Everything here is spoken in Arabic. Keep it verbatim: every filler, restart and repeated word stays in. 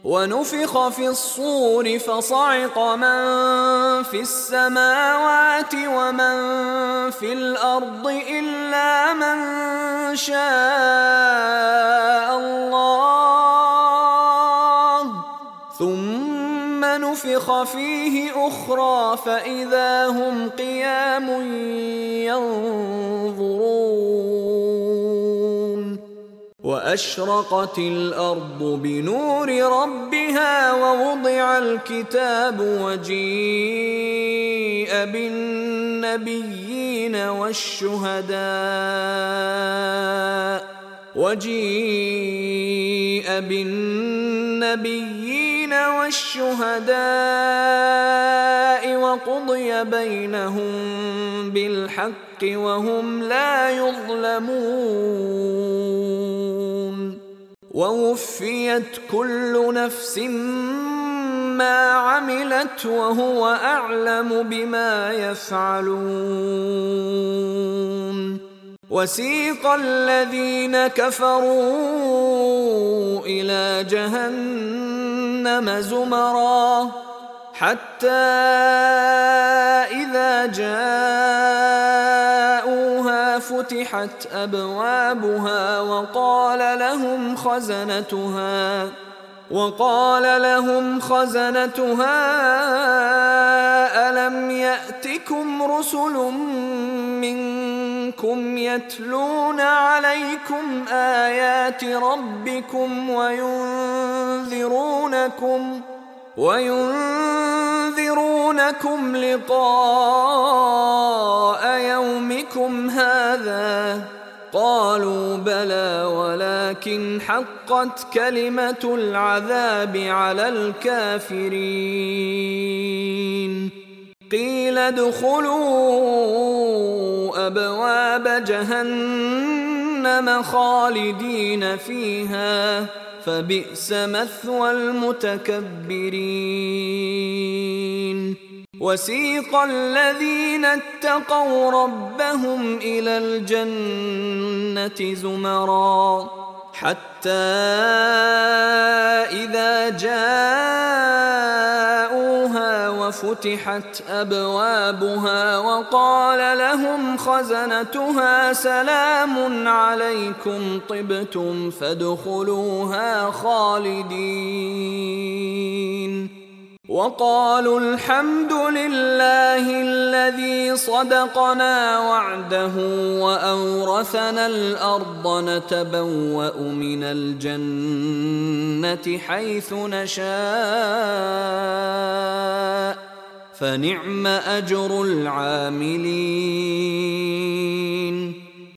ونفخ في الصور فصعق من في السماوات ومن في الأرض إلا من شاء الله ثم نفخ فيه أخرى فإذا هم قيام ينظرون وأشرقت الأرض بنور ربها ووضع الكتاب وجيء بالنبيين والشهداء وجيء بالنبيين والشهداء وقضي بينهم بالحق وهم لا يظلمون ووفيت كل نفس ما عملت وهو أعلم بما يفعلون وسيق الذين كفروا إلى جهنم زمرا حتى إذا جاءوها فتحت أبوابها وقال لهم خزنتها وقال لهم خزنتها ألم يأتكم رسل منكم يتلون عليكم آيات ربكم وينذرونكم وينذرونكم لقاء يومكم هذا قالوا بلى ولكن حقت كلمة العذاب على الكافرين قيل ادخلوا أبواب جهنم خالدين فيها فبئس مثوى المتكبرين وسيق الذين اتقوا ربهم إلى الجنة زمرا حتى إذا جاءوها وفتحت أبوابها وقال لهم خزنتها سلام عليكم طبتم فادخلوها خالدين وقالوا الحمد لله الذي صدقنا وعده وأورثنا الأرض نتبوأ من الجنة حيث نشاء فنعم أجر العاملين